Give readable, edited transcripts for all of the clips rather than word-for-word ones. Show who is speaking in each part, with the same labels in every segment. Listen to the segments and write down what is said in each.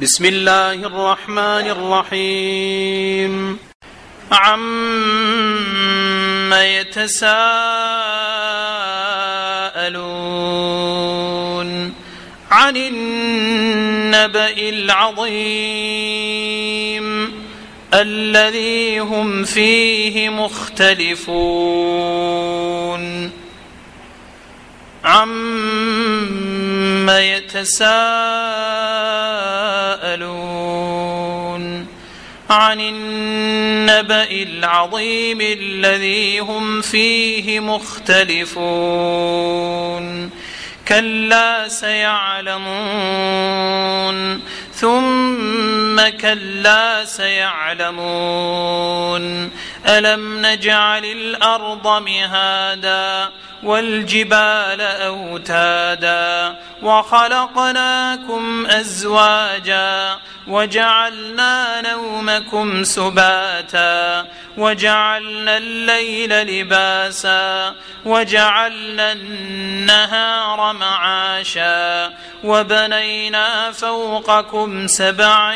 Speaker 1: بسم الله الرحمن الرحيم عم يتساءلون عن النبأ العظيم الذي هم فيه مختلفون عم يتساءلون عن النبأ العظيم الذي هم فيه مختلفون كلا سيعلمون ثم كلا سيعلمون ألم نجعل الأرض مهادا والجبال أوتادا وخلقناكم أزواجا وجعلنا نومكم سباتا وجعلنا الليل لباسا وجعلنا النهار معاشا وبنينا فوقكم سبعا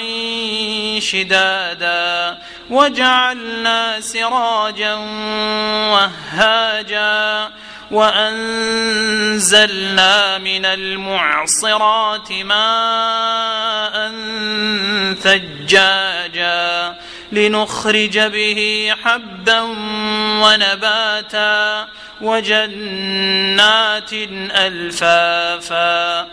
Speaker 1: شدادا وجعلنا سراجا وهاجا وأنزلنا من المعصرات ماء ثجاجا لنخرج به حبا ونباتا وجنات ألفافا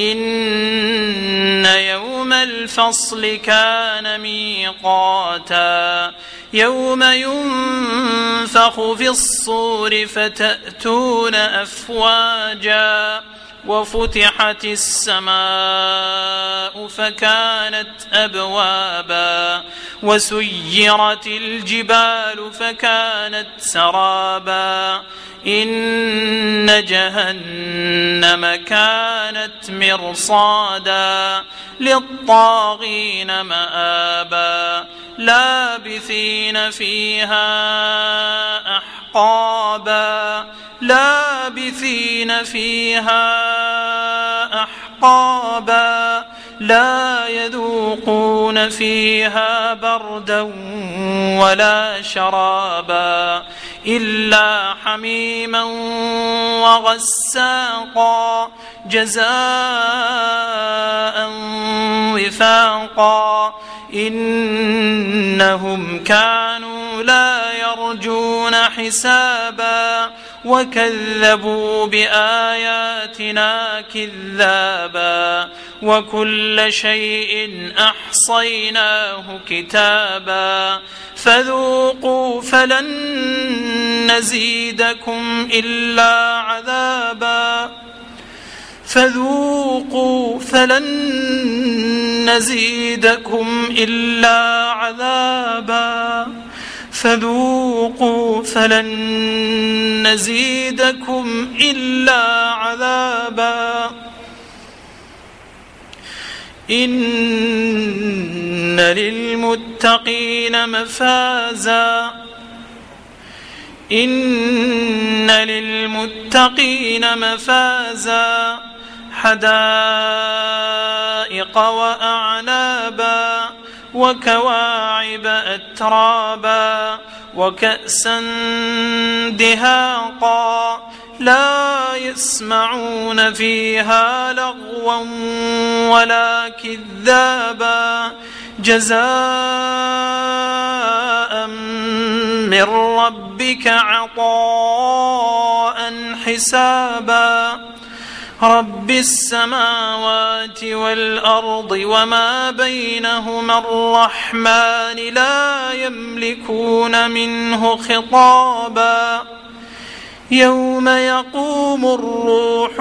Speaker 1: إن يوم الفصل كان ميقاتا يوم ينفخ في الصور فتأتون أفواجا وفتحت السماء فكانت أبوابا وسيرت الجبال فكانت سرابا إن جهنم كانت مرصادا للطاغين مآبا لابثين فيها أحقابا لا يذوقون فيها بردا ولا شرابا إلا حميما وغساقا جزاء وفاقا إنهم كانوا لا يرجون حسابا وكذبوا بآياتنا كذابا وكل شيء أحصيناه كتابا فذوقوا فلن نزيدكم إلا عذابا فذوقوا فلن نزيدكم إلا عذابا فذوقوا فلن نزيدكم إلا عذابا إن للمتقين مفازا إن للمتقين مفازا حدائق وأعنابا وكواعب أترابا وكأسا دهاقا لا يسمعون فيها لغوا ولا كذابا جزاء من ربك عطاء حسابا رب السماوات والأرض وما بينهما الرحمن لا يملكون منه خطابا يوم يقوم الروح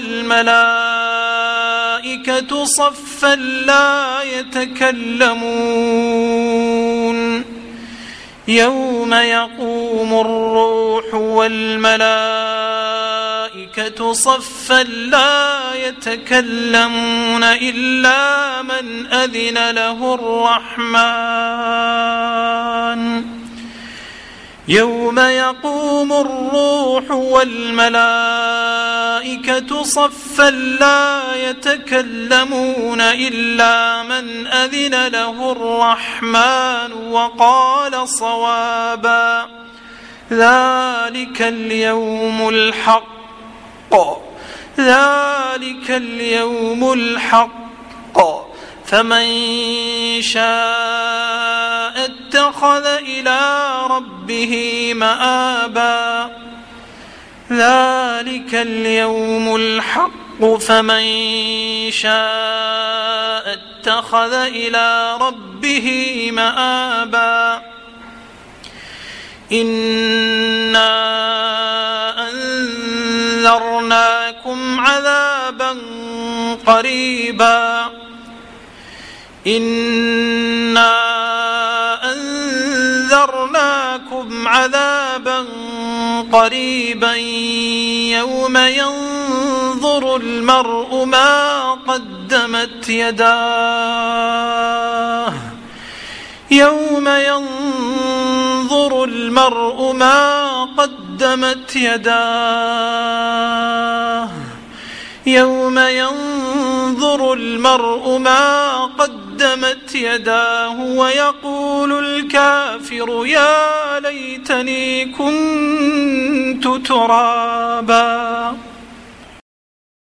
Speaker 1: والملائكة صفا لا يتكلمون يوم يقوم الروح والملائكة صفا لا يتكلمون إلا من أذن له الرحمن يوم يقوم الروح والملائكة الملائكة صفا لا يتكلمون إلا من أذن له الرحمن وقال صوابا ذلك اليوم الحق فمن شاء اتخذ إلى ربه مآبا ذلك اليوم الحق فمن شاء اتخذ إلى ربه مآبا إنا أنذرناكم عذابا قريبا يوم ينظر المرء ما قدمت يداه ويقول الكافر يا ليتني كنت ترابا